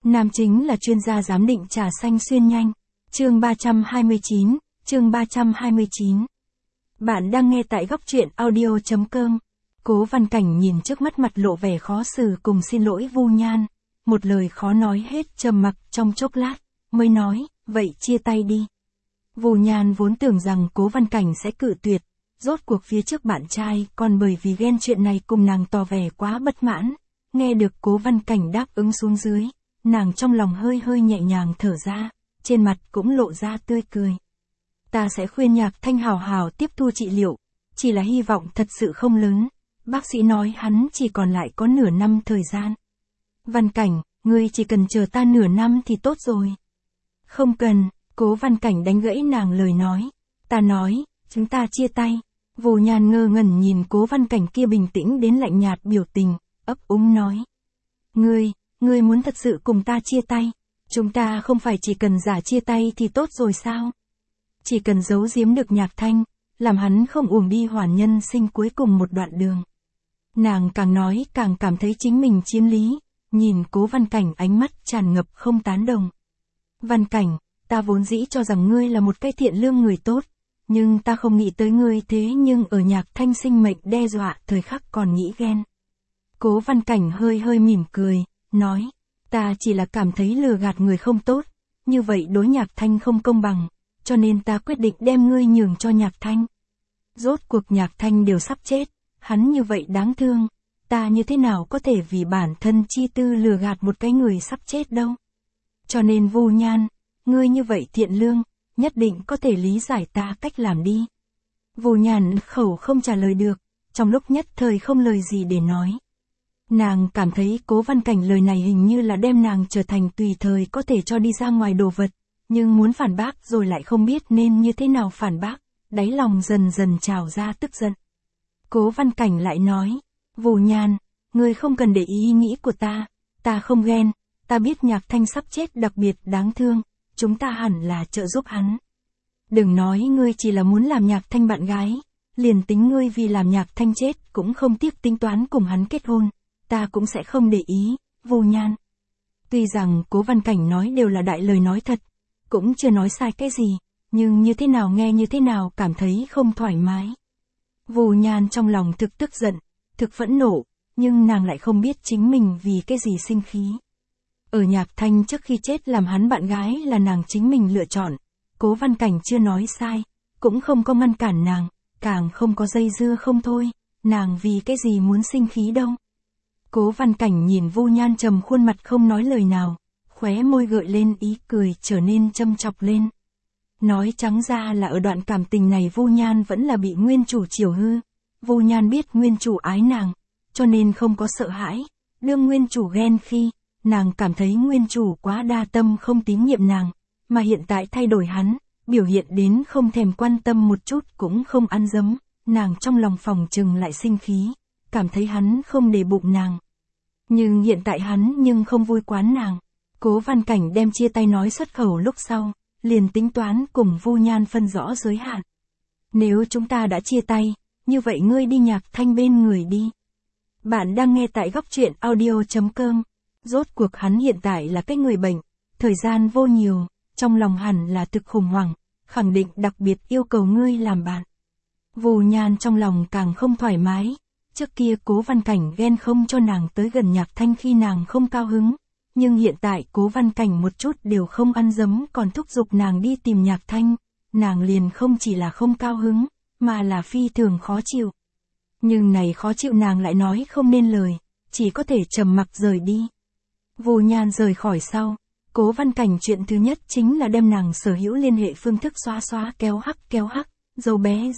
Nam chính là chuyên gia giám định trà xanh xuyên nhanh. Chương 329. Bạn đang nghe tại góc truyện audio.com. Cố Văn Cảnh nhìn trước mắt mặt lộ vẻ khó xử cùng xin lỗi Vu Nhan. Một lời khó nói hết, trầm mặc trong chốc lát, mới nói, vậy chia tay đi. Vu Nhan vốn tưởng rằng Cố Văn Cảnh sẽ cự tuyệt, rốt cuộc phía trước bạn trai còn bởi vì ghen chuyện này cùng nàng tỏ vẻ quá bất mãn. Nghe được Cố Văn Cảnh đáp ứng xuống dưới, nàng trong lòng hơi hơi nhẹ nhàng thở ra, trên mặt cũng lộ ra tươi cười. Ta sẽ khuyên Nhạc Thanh hào hào tiếp thu trị liệu, chỉ là hy vọng thật sự không lớn, bác sĩ nói hắn chỉ còn lại có nửa năm thời gian. Văn Cảnh, ngươi chỉ cần chờ ta nửa năm thì tốt rồi. Không cần, Cố Văn Cảnh đánh gãy nàng lời nói. Ta nói, chúng ta chia tay. Vu Nhan ngơ ngẩn nhìn Cố Văn Cảnh kia bình tĩnh đến lạnh nhạt biểu tình, ấp úng nói. Ngươi muốn thật sự cùng ta chia tay? Chúng ta không phải chỉ cần giả chia tay thì tốt rồi sao? Chỉ cần giấu giếm được Nhạc Thanh, làm hắn không uổng đi hoàn nhân sinh cuối cùng một đoạn đường. Nàng càng nói càng cảm thấy chính mình chiếm lý, nhìn Cố Văn Cảnh ánh mắt tràn ngập không tán đồng. Văn Cảnh, ta vốn dĩ cho rằng ngươi là một cái thiện lương người tốt, nhưng ta không nghĩ tới ngươi thế nhưng ở Nhạc Thanh sinh mệnh đe dọa thời khắc còn nghĩ ghen. Cố Văn Cảnh hơi hơi mỉm cười, nói, ta chỉ là cảm thấy lừa gạt người không tốt, như vậy đối Nhạc Thanh không công bằng, cho nên ta quyết định đem ngươi nhường cho Nhạc Thanh. Rốt cuộc Nhạc Thanh đều sắp chết, hắn như vậy đáng thương, ta như thế nào có thể vì bản thân chi tư lừa gạt một cái người sắp chết đâu. Cho nên Vu Nhan, ngươi như vậy thiện lương, nhất định có thể lý giải ta cách làm đi. Vu Nhan khẩu không trả lời được, trong lúc nhất thời không lời gì để nói. Nàng cảm thấy Cố Văn Cảnh lời này hình như là đem nàng trở thành tùy thời có thể cho đi ra ngoài đồ vật, nhưng muốn phản bác rồi lại không biết nên như thế nào phản bác, đáy lòng dần dần trào ra tức giận. Cố Văn Cảnh lại nói, Vu Nhan, ngươi không cần để ý nghĩ của ta không ghen, ta biết Nhạc Thanh sắp chết đặc biệt đáng thương, chúng ta hẳn là trợ giúp hắn. Đừng nói ngươi chỉ là muốn làm Nhạc Thanh bạn gái, liền tính ngươi vì làm Nhạc Thanh chết cũng không tiếc tính toán cùng hắn kết hôn, ta cũng sẽ không để ý, Vu Nhan. Tuy rằng Cố Văn Cảnh nói đều là đại lời nói thật, cũng chưa nói sai cái gì, nhưng như thế nào nghe như thế nào cảm thấy không thoải mái. Vu Nhan trong lòng thực tức giận, thực phẫn nộ, nhưng nàng lại không biết chính mình vì cái gì sinh khí. Ở Nhạc Thanh trước khi chết làm hắn bạn gái là nàng chính mình lựa chọn, Cố Văn Cảnh chưa nói sai, cũng không có ngăn cản nàng, càng không có dây dưa không thôi, nàng vì cái gì muốn sinh khí đâu. Cố Văn Cảnh nhìn Vu Nhan trầm khuôn mặt không nói lời nào, khóe môi gợi lên ý cười trở nên châm chọc lên. Nói trắng ra là ở đoạn cảm tình này Vu Nhan vẫn là bị nguyên chủ chiều hư. Vu Nhan biết nguyên chủ ái nàng, cho nên không có sợ hãi, đương nguyên chủ ghen khi, nàng cảm thấy nguyên chủ quá đa tâm không tín nhiệm nàng, mà hiện tại thay đổi hắn, biểu hiện đến không thèm quan tâm một chút cũng không ăn dấm, nàng trong lòng phòng trừng lại sinh khí, cảm thấy hắn không để bụng nàng. Nhưng hiện tại hắn nhưng không vui quán nàng. Cố Văn Cảnh đem chia tay nói xuất khẩu lúc sau, liền tính toán cùng Vu Nhan phân rõ giới hạn. Nếu chúng ta đã chia tay, như vậy ngươi đi Nhạc Thanh bên người đi. Bạn đang nghe tại góc truyện audio.com. Rốt cuộc hắn hiện tại là cái người bệnh, thời gian vô nhiều, trong lòng hẳn là thực khủng hoảng, khẳng định đặc biệt yêu cầu ngươi làm bạn. Vu Nhan trong lòng càng không thoải mái, trước kia Cố Văn Cảnh ghen không cho nàng tới gần Nhạc Thanh khi nàng không cao hứng, nhưng hiện tại Cố Văn Cảnh một chút đều không ăn dấm còn thúc giục nàng đi tìm Nhạc Thanh, nàng liền không chỉ là không cao hứng, mà là phi thường khó chịu. Nhưng này khó chịu nàng lại nói không nên lời, chỉ có thể trầm mặc rời đi. Vu Nhan rời khỏi sau, Cố Văn Cảnh chuyện thứ nhất chính là đem nàng sở hữu liên hệ phương thức xóa kéo hắc, dâu bé.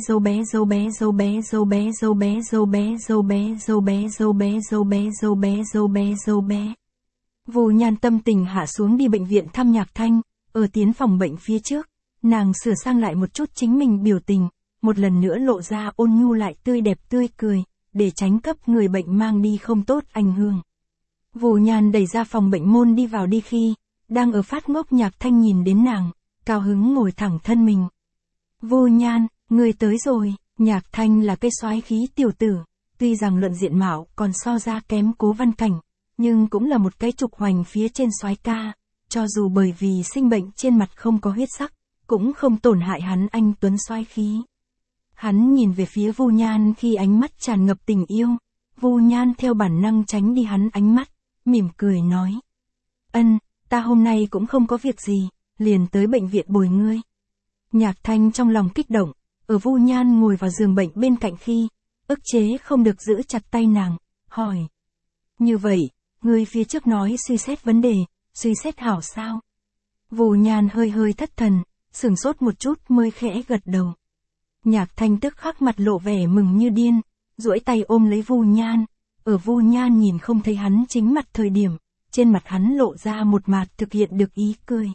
Vu Nhan tâm tình hạ xuống đi bệnh viện thăm Nhạc Thanh, ở tiến phòng bệnh phía trước, nàng sửa sang lại một chút chính mình biểu tình, một lần nữa lộ ra ôn nhu lại tươi đẹp tươi cười, để tránh cấp người bệnh mang đi không tốt ảnh hưởng. Vu Nhan đẩy ra phòng bệnh môn đi vào đi khi, đang ở phát ngốc Nhạc Thanh nhìn đến nàng, cao hứng ngồi thẳng thân mình. Vu Nhan, người tới rồi. Nhạc Thanh là cái soái khí tiểu tử, tuy rằng luận diện mạo còn so ra kém Cố Văn Cảnh, nhưng cũng là một cái trục hoành phía trên soái ca, cho dù bởi vì sinh bệnh trên mặt không có huyết sắc, cũng không tổn hại hắn anh tuấn soái khí. Hắn nhìn về phía Vu Nhan khi ánh mắt tràn ngập tình yêu, Vu Nhan theo bản năng tránh đi hắn ánh mắt, mỉm cười nói. Ta hôm nay cũng không có việc gì, liền tới bệnh viện bồi ngươi. Nhạc Thanh trong lòng kích động, ở Vu Nhan ngồi vào giường bệnh bên cạnh khi, ức chế không được giữ chặt tay nàng, hỏi. Như vậy, ngươi phía trước nói suy xét vấn đề, suy xét hảo sao? Vu Nhan hơi hơi thất thần, sửng sốt một chút mới khẽ gật đầu. Nhạc Thanh tức khắc mặt lộ vẻ mừng như điên, duỗi tay ôm lấy Vu Nhan, ở Vu Nhan nhìn không thấy hắn chính mặt thời điểm, trên mặt hắn lộ ra một mạt thực hiện được ý cười.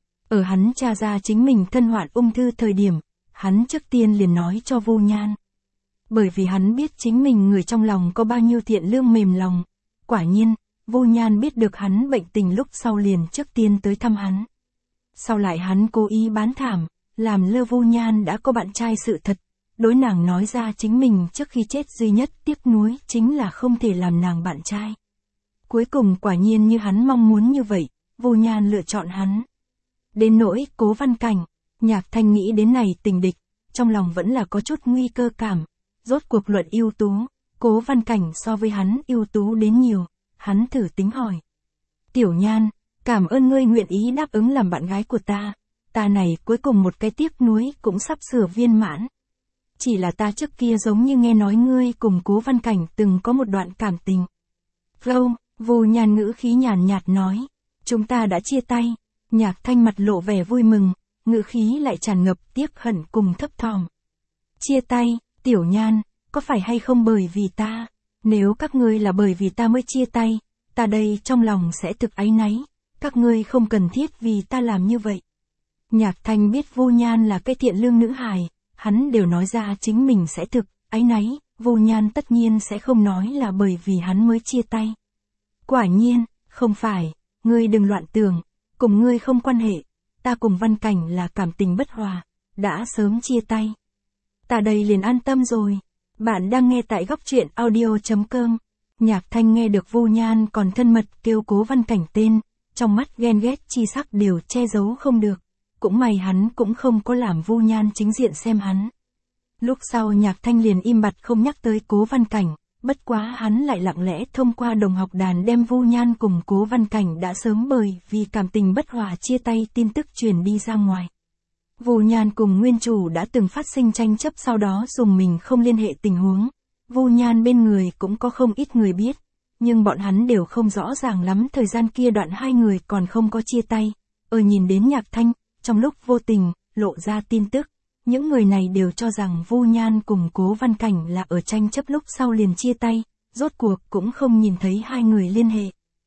Ở hắn tra ra chính mình thân hoạn ung thư thời điểm, hắn trước tiên liền nói cho Vu Nhan. Bởi vì hắn biết chính mình người trong lòng có bao nhiêu thiện lương mềm lòng. Quả nhiên, Vu Nhan biết được hắn bệnh tình lúc sau liền trước tiên tới thăm hắn. Sau lại hắn cố ý bán thảm, làm lơ Vu Nhan đã có bạn trai sự thật, đối nàng nói ra chính mình trước khi chết duy nhất tiếc nuối chính là không thể làm nàng bạn trai. Cuối cùng quả nhiên như hắn mong muốn như vậy, Vu Nhan lựa chọn hắn. Đến nỗi Cố Văn Cảnh, Nhạc Thanh nghĩ đến này tình địch, trong lòng vẫn là có chút nguy cơ cảm. Rốt cuộc luận ưu tú, Cố Văn Cảnh so với hắn ưu tú đến nhiều, hắn thử tính hỏi. Tiểu Nhan, cảm ơn ngươi nguyện ý đáp ứng làm bạn gái của ta này cuối cùng một cái tiếc nuối cũng sắp sửa viên mãn. Chỉ là ta trước kia giống như nghe nói ngươi cùng Cố Văn Cảnh từng có một đoạn cảm tình. Không, Vu Nhan ngữ khí nhàn nhạt nói, chúng ta đã chia tay. Nhạc Thanh mặt lộ vẻ vui mừng, ngữ khí lại tràn ngập tiếc hận cùng thấp thỏm. Chia tay, Tiểu Nhan, có phải hay không bởi vì ta? Nếu các ngươi là bởi vì ta mới chia tay, ta đây trong lòng sẽ thực áy náy, các ngươi không cần thiết vì ta làm như vậy. Nhạc Thanh biết Vu Nhan là cái thiện lương nữ hài, hắn đều nói ra chính mình sẽ thực áy náy, Vu Nhan tất nhiên sẽ không nói là bởi vì hắn mới chia tay. Quả nhiên, không phải, ngươi đừng loạn tưởng, cùng ngươi không quan hệ, ta cùng Văn Cảnh là cảm tình bất hòa, đã sớm chia tay. Ta đây liền an tâm rồi. Bạn đang nghe tại Góc Truyện Audio.com. Nhạc Thanh nghe được Vu Nhan còn thân mật kêu Cố Văn Cảnh tên, trong mắt ghen ghét chi sắc đều che giấu không được. Cũng may hắn cũng không có làm Vu Nhan chính diện xem hắn. Lúc sau Nhạc Thanh liền im bặt không nhắc tới Cố Văn Cảnh, bất quá hắn lại lặng lẽ thông qua đồng học đàn đem Vu Nhan cùng Cố Văn Cảnh đã sớm bởi vì cảm tình bất hòa chia tay tin tức truyền đi ra ngoài. Vu Nhan cùng nguyên chủ đã từng phát sinh tranh chấp, sau đó dùng mình không liên hệ tình huống. Vu Nhan bên người cũng có không ít người biết, nhưng bọn hắn đều không rõ ràng lắm thời gian kia đoạn hai người còn không có chia tay. Nhìn đến Nhạc Thanh, trong lúc vô tình, lộ ra tin tức, những người này đều cho rằng Vu Nhan cùng Cố Văn Cảnh là ở tranh chấp lúc sau liền chia tay, rốt cuộc cũng không nhìn thấy hai người liên hệ.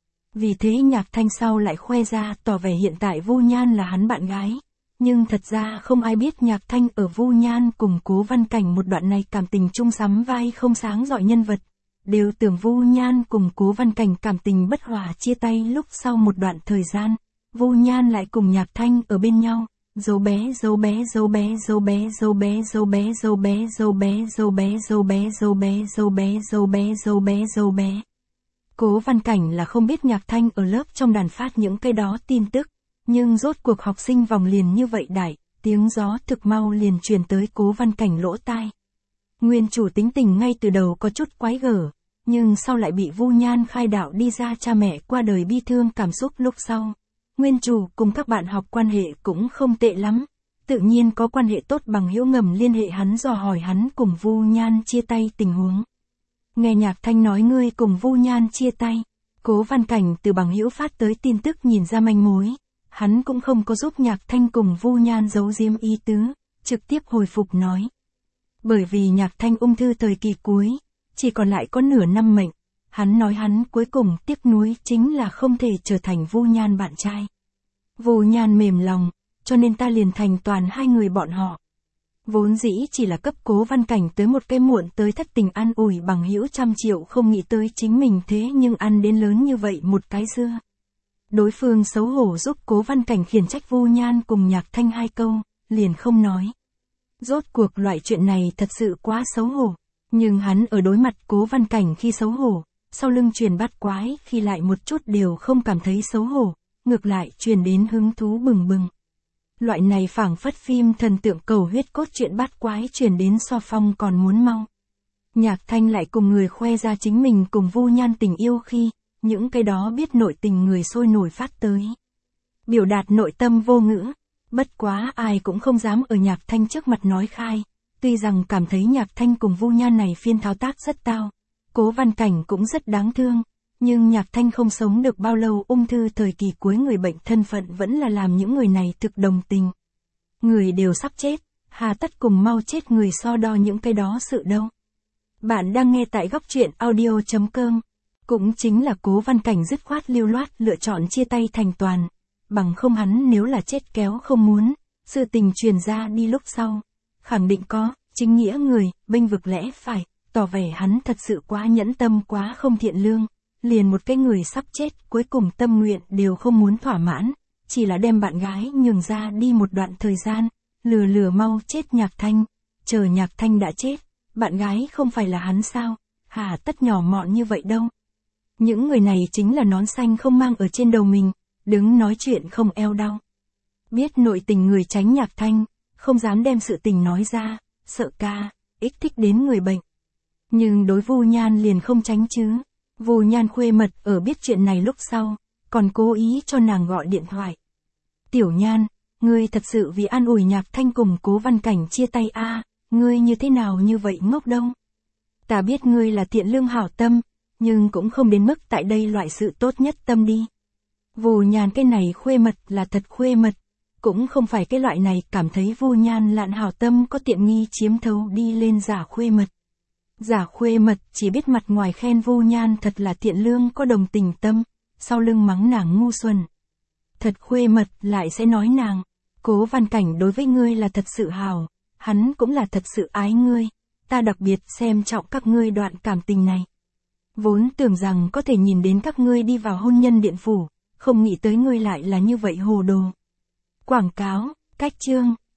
Vì thế Nhạc Thanh sau lại khoe ra tỏ vẻ hiện tại Vu Nhan là hắn bạn gái. Nhưng thật ra không ai biết Nhạc Thanh ở Vu Nhan cùng Cố Văn Cảnh một đoạn này cảm tình chung sắm vai không sáng giỏi nhân vật. Đều tưởng Vu Nhan cùng Cố Văn Cảnh cảm tình bất hòa chia tay lúc sau một đoạn thời gian. Vu Nhan lại cùng Nhạc Thanh ở bên nhau. Dấu bé dấu bé dấu bé dấu bé dấu bé dấu bé dấu bé dấu bé dấu bé dấu bé dấu bé dấu bé dấu bé dấu bé dấu bé. Cố Văn Cảnh là không biết Nhạc Thanh ở lớp trong đàn phát những cái đó tin tức. Nhưng rốt cuộc học sinh vòng liền như vậy đại, tiếng gió thực mau liền truyền tới Cố Văn Cảnh lỗ tai. Nguyên chủ tính tình ngay từ đầu có chút quái gở, nhưng sau lại bị Vu Nhan khai đạo đi ra cha mẹ qua đời bi thương cảm xúc lúc sau. Nguyên chủ cùng các bạn học quan hệ cũng không tệ lắm, tự nhiên có quan hệ tốt bằng hữu ngầm liên hệ hắn dò hỏi hắn cùng Vu Nhan chia tay tình huống. Nghe Nhạc Thanh nói ngươi cùng Vu Nhan chia tay, Cố Văn Cảnh từ bằng hữu phát tới tin tức nhìn ra manh mối. Hắn cũng không có giúp Nhạc Thanh cùng Vu Nhan giấu giếm ý tứ, trực tiếp hồi phục nói. Bởi vì Nhạc Thanh ung thư thời kỳ cuối, chỉ còn lại có nửa năm mệnh, hắn nói hắn cuối cùng tiếc nuối chính là không thể trở thành Vu Nhan bạn trai. Vu Nhan mềm lòng, cho nên ta liền thành toàn hai người bọn họ. Vốn dĩ chỉ là cấp Cố Văn Cảnh tới một cái muộn tới thất tình an ủi bằng hữu 100 triệu, không nghĩ tới chính mình thế nhưng ăn đến lớn như vậy một cái dưa. Đối phương xấu hổ giúp Cố Văn Cảnh khiển trách Vu Nhan cùng Nhạc Thanh hai câu, liền không nói. Rốt cuộc loại chuyện này thật sự quá xấu hổ, nhưng hắn ở đối mặt Cố Văn Cảnh khi xấu hổ, sau lưng truyền bắt quái khi lại một chút đều không cảm thấy xấu hổ, ngược lại truyền đến hứng thú bừng bừng. Loại này phảng phất phim thần tượng cầu huyết cốt truyện bắt quái truyền đến so phong còn muốn mau. Nhạc Thanh lại cùng người khoe ra chính mình cùng Vu Nhan tình yêu khi, những cái đó biết nội tình người sôi nổi phát tới. Biểu đạt nội tâm vô ngữ, bất quá ai cũng không dám ở Nhạc Thanh trước mặt nói khai, tuy rằng cảm thấy Nhạc Thanh cùng Vu Nhan này phiên thao tác rất tao, Cố Văn Cảnh cũng rất đáng thương, nhưng Nhạc Thanh không sống được bao lâu, ung thư thời kỳ cuối người bệnh thân phận vẫn là làm những người này thực đồng tình. Người đều sắp chết, hà tất cùng mau chết người so đo những cái đó sự đâu. Bạn đang nghe tại góc truyện audio.com. Cũng chính là Cố Văn Cảnh dứt khoát lưu loát lựa chọn chia tay thành toàn. Bằng không hắn nếu là chết kéo không muốn, sự tình truyền ra đi lúc sau. Khẳng định có, chính nghĩa người, bênh vực lẽ phải, tỏ vẻ hắn thật sự quá nhẫn tâm quá không thiện lương. Liền một cái người sắp chết cuối cùng tâm nguyện đều không muốn thỏa mãn, chỉ là đem bạn gái nhường ra đi một đoạn thời gian, lừa mau chết Nhạc Thanh. Chờ Nhạc Thanh đã chết, bạn gái không phải là hắn sao, hà tất nhỏ mọn như vậy đâu. Những người này chính là nón xanh không mang ở trên đầu mình, đứng nói chuyện không eo đau. Biết nội tình người tránh Nhạc Thanh, không dám đem sự tình nói ra, sợ kích thích đến người bệnh. Nhưng đối Vu Nhan liền không tránh chứ. Vu Nhan khuê mật ở biết chuyện này lúc sau, còn cố ý cho nàng gọi điện thoại. Tiểu Nhan, ngươi thật sự vì an ủi Nhạc Thanh cùng Cố Văn Cảnh chia tay ngươi như thế nào như vậy ngốc đâu. Ta biết ngươi là thiện lương hảo tâm, nhưng cũng không đến mức tại đây loại sự tốt nhất tâm đi. Vu Nhan cái này khuê mật là thật khuê mật, cũng không phải cái loại này cảm thấy Vu Nhan lạn hảo tâm có tiện nghi chiếm thấu đi lên giả khuê mật. Giả khuê mật chỉ biết mặt ngoài khen Vu Nhan thật là thiện lương có đồng tình tâm, sau lưng mắng nàng ngu xuẩn. Thật khuê mật lại sẽ nói nàng, Cố Văn Cảnh đối với ngươi là thật sự hảo, hắn cũng là thật sự ái ngươi, ta đặc biệt xem trọng các ngươi đoạn cảm tình này. Vốn tưởng rằng có thể nhìn đến các ngươi đi vào hôn nhân điện phủ, không nghĩ tới ngươi lại là như vậy hồ đồ. Quảng cáo, cách chương.